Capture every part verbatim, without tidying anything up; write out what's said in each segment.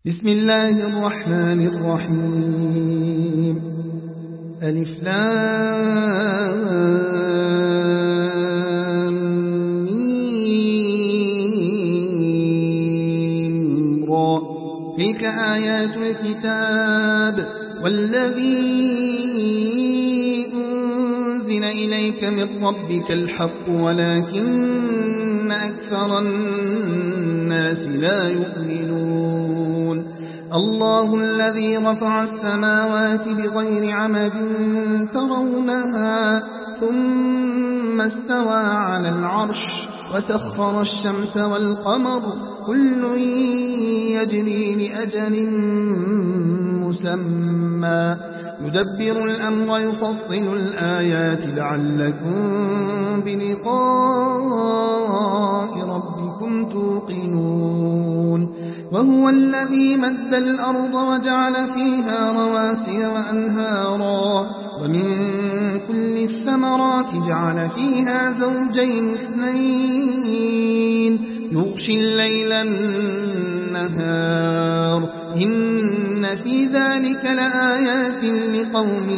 بسم الله الرحمن الرحيم ألف لام ميم را تلك آيات الكتاب والذي أنزل إليك من ربك الحق ولكن أكثر الناس لا يؤمنون الله الذي رفع السماوات بغير عمد ترونها ثم استوى على العرش وسخر الشمس والقمر كل يجري لأجل مسمى يدبر الأمر يفصل الآيات لعلكم بلقاء ربكم توقنون وهو الذي مد الأرض وجعل فيها رواسي وأنهارا ومن كل الثمرات جعل فيها زوجين اثنين يغشي الليل النهار إن في ذلك لآيات لقوم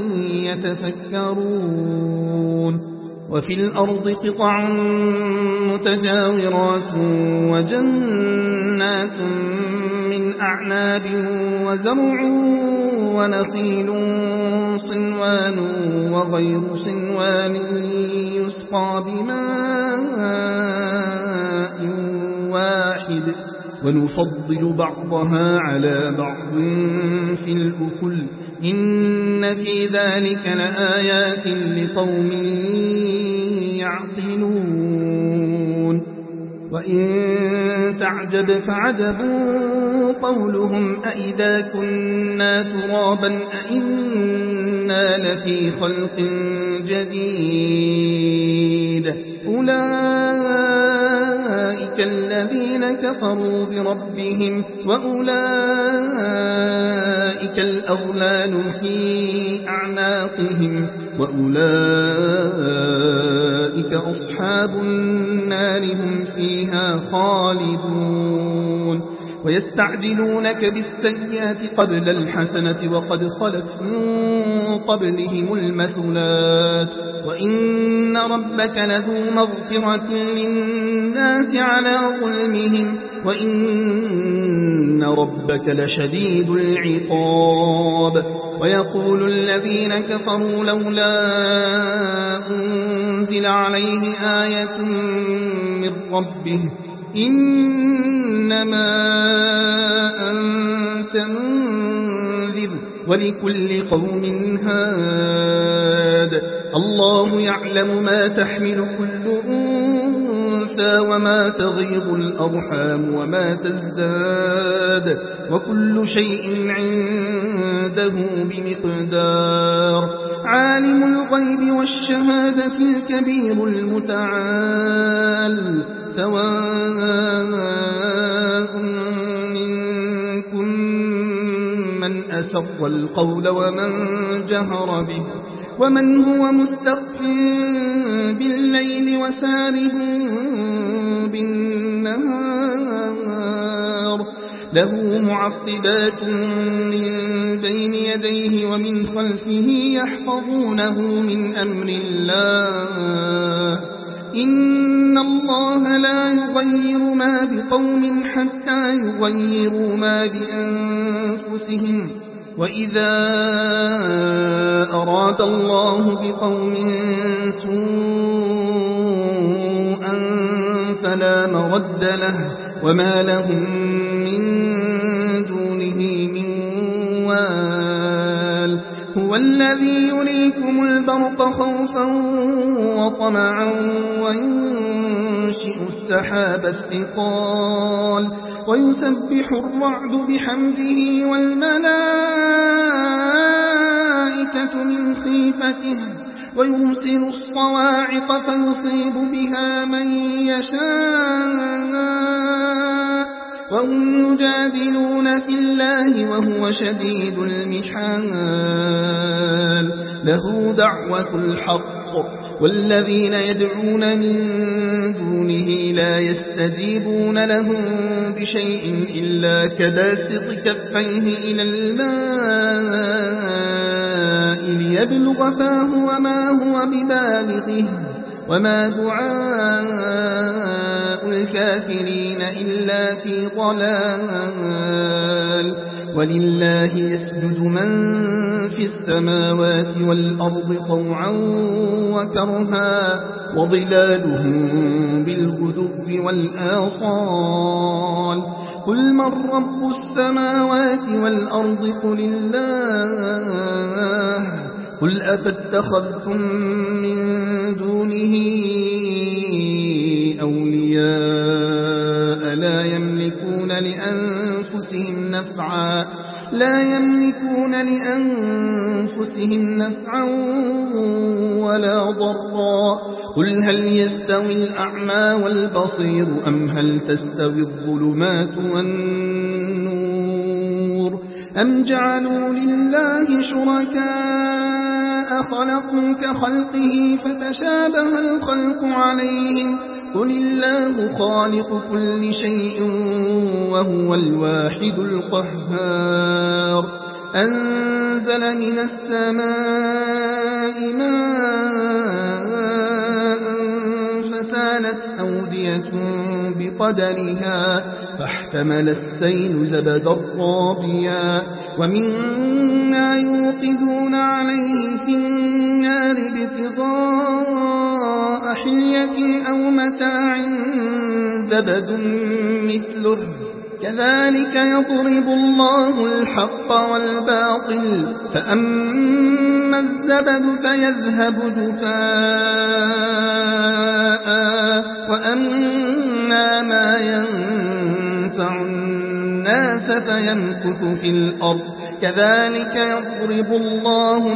يتفكرون وفي الأرض قطع متجاورات وجنات من أعناب وزرع ونخيل صنوان وغير صنوان يسقى بماء واحد ونفضل بعضها على بعض في الأكل إن في ذلك لآيات لقوم يعقلون وإن تعجب فعجب قولهم أئذا كنا ترابا أئنا لفي خلق جديد أولئك الذين كفروا بربهم وأولئك الأغلال في أعناقهم وأولئك أصحاب النار هم فيها خالدون ويستعجلونك بالسيئات قبل الحسنة وقد خلت من قبلهم المثلات وإن ربك لذو مغفرة للناس على ظلمهم وإن ربك لشديد العقاب ويقول الذين كفروا لولا أنزل عليه آية من ربه إنما أنت منذر ولكل قوم هاد الله يعلم ما تحمل كل أنثى وما تغيض الأرحام وما تزداد وكل شيء عنده بمقدار عالم الغيب والشهادة الكبير المتعال سواء منكم من أسر القول ومن جهر به ومن هو مستخف بالليل وسارب بالنهار له معقبات من بين يديه ومن خلفه يحفظونه من أمر الله إن الله لا يغير ما بقوم حتى يغيروا ما بأنفسهم وإذا أراد الله بقوم سوءا فلا مرد له وما لهم من دونه من وال هو الذي يريكم البرق خوفا وطمعا وينشئ السحاب الثقال ويسبح الرعد بحمده والملائكة من خيفته ويرسل الصواعق فيصيب بها من يشاء وهم يجادلون في الله وهو شديد المحال له دعوة الحق والذين يدعون من دونه لا يستجيبون لهم بشيء إلا كباسط كفيه إلى الماء ليبلغ فاه وما هو ببالغه وما دعاء الكافرين إلا في ضلال ولله يسجد من في السماوات والأرض طوعا وكرها وظلالهم بالغدو والآصال قل من رب السماوات والأرض قل الله قل أفاتخذتم من دونه أولياء لا يملكون لأنفسهم نفعا لا يملكون لأنفسهم نفعا ولا ضرا قل هل يستوي الأعمى والبصير أم هل تستوي الظلمات والنور أم جعلوا لله شركاء خلقوا كخلقه فتشابه الخلق عليهم قل الله خالق كل شيء وهو الواحد القهار أنزل من السماء ماء فسالت أودية بقدرها فاحتمل السيل زبدا رابيا ومما يوقدون عليه في النار ابتغاء حلية أو متاع زبد مثله كذلك يضرب الله الحق والباطل فأما الزبد فيذهب جفاء وأما ما ينفع الناس فيمكث في الأرض كذلك يضرب الله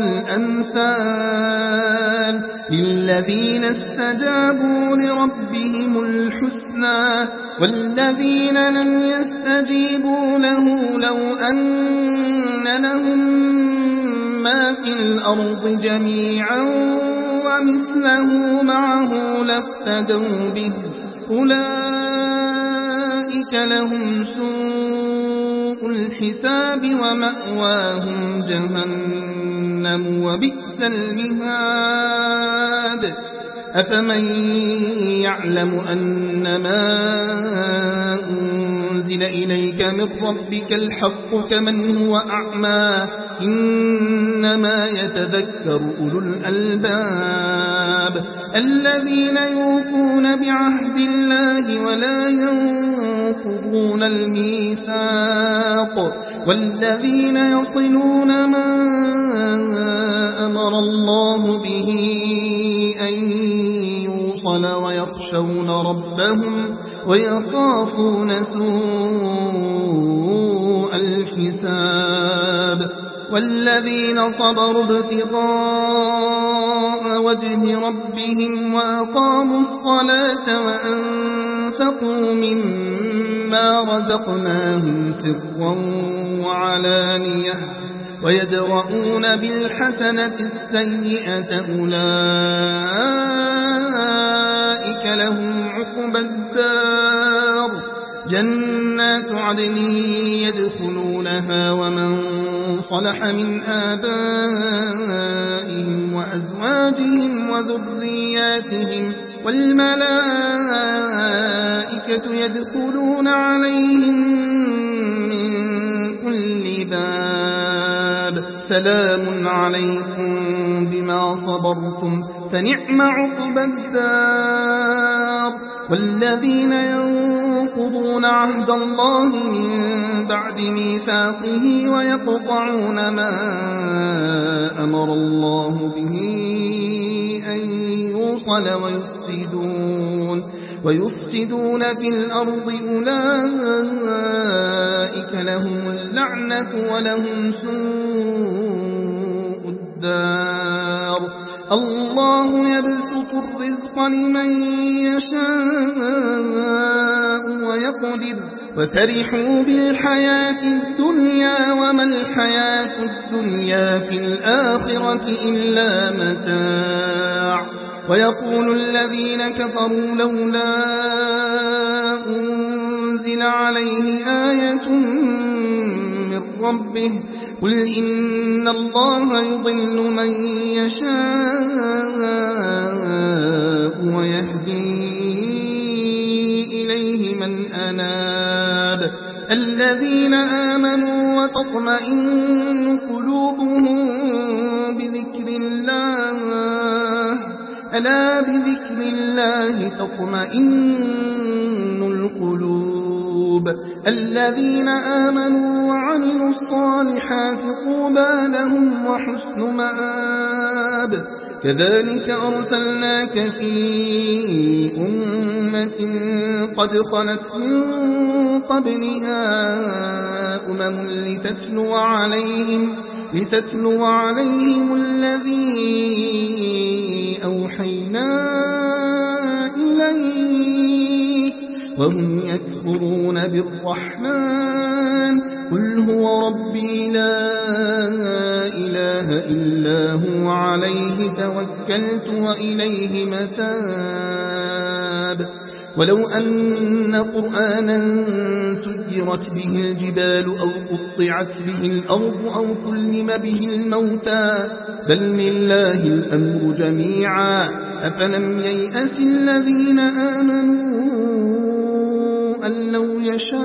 الأمثال للذين استجابوا لربهم الحسنى والذين لم يستجيبوا له لو أن لهم ما في الأرض جميعا ومثله معه لافتدوا به أولئك لهم سوء الحساب ومأواهم جهنم وبئس المهاد أفمن يعلم أنما أنزل إليك من ربك الحق كمن هو أعمى إنما يتذكر أولو الألباب الذين يوفون بعهد الله ولا ينقضون الميثاق والذين يصلون ما أمر الله به أن يوصل ويخشون ربهم ويخافون سوء الحساب والذين صبروا ابتغاء وجه ربهم وأقاموا الصلاة وأنفقوا مما رزقناهم سرا وعلانية ويدرؤون بالحسنة السيئة أولئك لهم عقبى الدار جنات عدن يدخلونها ومن صلح من آبائهم وأزواجهم وذرياتهم والملائكة يدخلون عليهم من كل باب سلام عليكم بما صبرتم فنعم عقبى الدار والذين ينقضون عهد الله من بعد ميثاقه ويقطعون ما أمر الله به أن يوصل ويفسدون ويفسدون في الأرض أولئك لهم اللعنة ولهم سوء الدار الله يبسط الرزق لمن يشاء ويقدر وفرحوا بالحياة الدنيا وما الحياة الدنيا في الآخرة إلا متاع ويقول الذين كفروا لولا أنزل عليه آية من ربه قل إن الله يضل من يشاء ويهدي إليه من أناب الذين آمنوا وتطمئن قلوبهم بذكر الله ألا بذكر الله تطمئن القلوب الذين آمنوا وعملوا الصالحات طوبى لهم وحسن مآب كذلك أرسلناك في أمة قد خلت من قبلها أمم لتتلو عليهم لتتلو عليهم الذي أوحينا إليك وهم يكفرون بالرحمن قل هو ربي لا إله إلا هو عليه توكلت وإليه متاب ولو أن قرآنا سجرت به الجبال أو قطعت به الأرض أو كلم به الموتى بل لله الأمر جميعا أفلم ييأس الذين آمنوا أن لو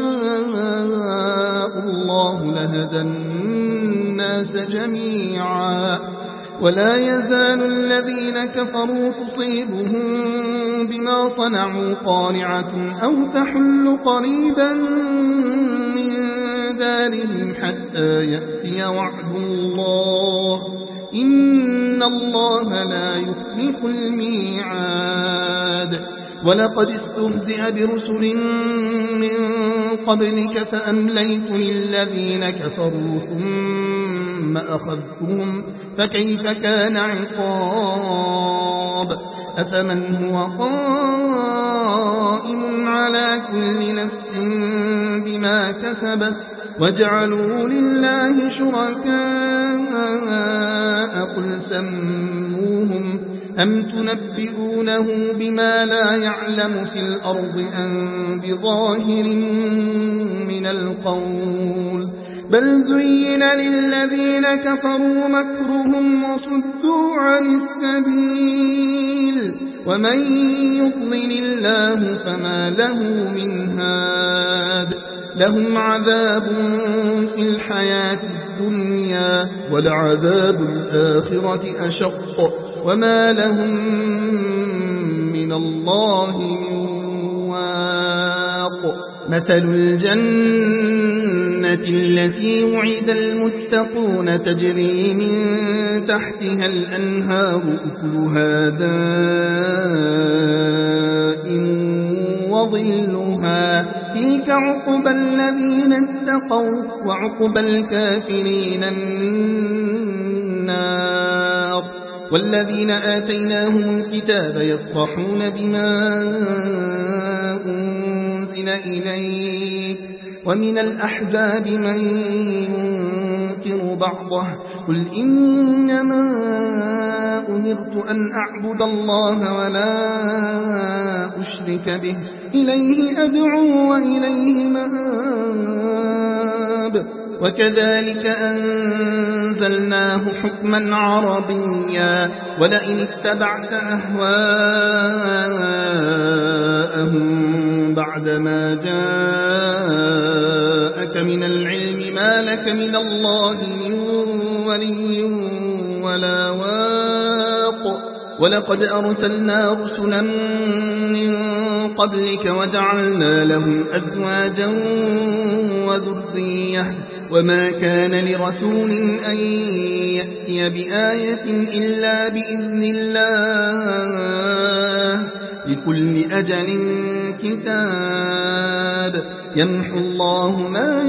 يشاء الله لهدى الناس جميعا ولا يزال الذين كفروا تصيبهم بما صنعوا قارعة أو تحل قريبا من دارهم حتى يأتي وعد الله إن الله لا يخلف الميعاد ولقد استهزئ برسل من قبلك فأمليت للذين كفروا ثم أخذتهم فكيف كان عقاب أفمن هو قائم على كل نفس بما كسبت وجعلوا لله شركاء قل سموهم أم تنبئونه بما لا يعلم في الأرض أم بظاهر من القول بل زين للذين كفروا مكرهم وصدوا عن السبيل ومن يضلل الله فما له من هاد لهم عذاب في الحياة الدنيا ولعذاب الآخرة أشق وما لهم من الله من واق مثل الجنة التي وعد المتقون تجري من تحتها الأنهار أكلها دائم وظلها تلك عقبى الذين اتقوا وعقبى الكافرين النار والذين آتيناهم الكتاب يفرحون بما أنزل إليك ومن الأحزاب من ينكر بعضه قل إنما أمرت أن أعبد الله ولا أشرك به إليه أدعو وإليه مآب وكذلك أنزلناه حكما عربيا ولئن اتبعت أهواءهم بعدما جاءك من العلم ما لك من الله من ولي ولا واق ولقد أرسلنا رسلا من قبلك وجعلنا لهم أزواجا وذرية وما كان لرسول أن يأتي بآية إلا بإذن الله لكل أجل كتاب يمحو الله ما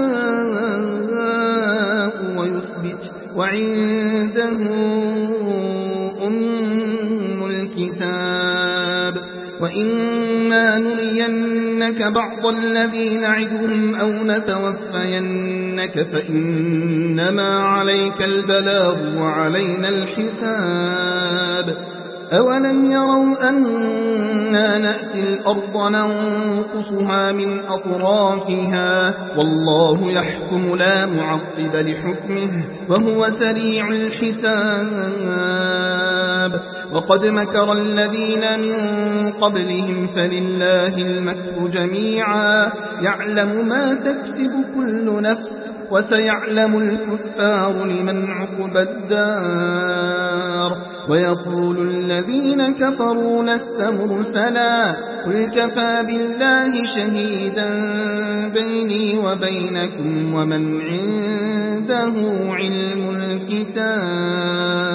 يشاء ويثبت وعنده أم الكتاب وإن إما نرينك بعض الذي نعدهم أو نتوفينك فإنما عليك البلاغ وعلينا الحساب أولم يروا أنا نأتي الأرض ننقصها من أطرافها والله يحكم لا معقب لحكمه وهو سريع الحساب وقد مكر الذين من قبلهم فلله المكر جميعا يعلم ما تكسب كل نفس وسيعلم الكفار لمن عقبى الدار ويقول الذين كفروا لست مرسلا قل كفى بالله شهيدا بيني وبينكم ومن عنده علم الكتاب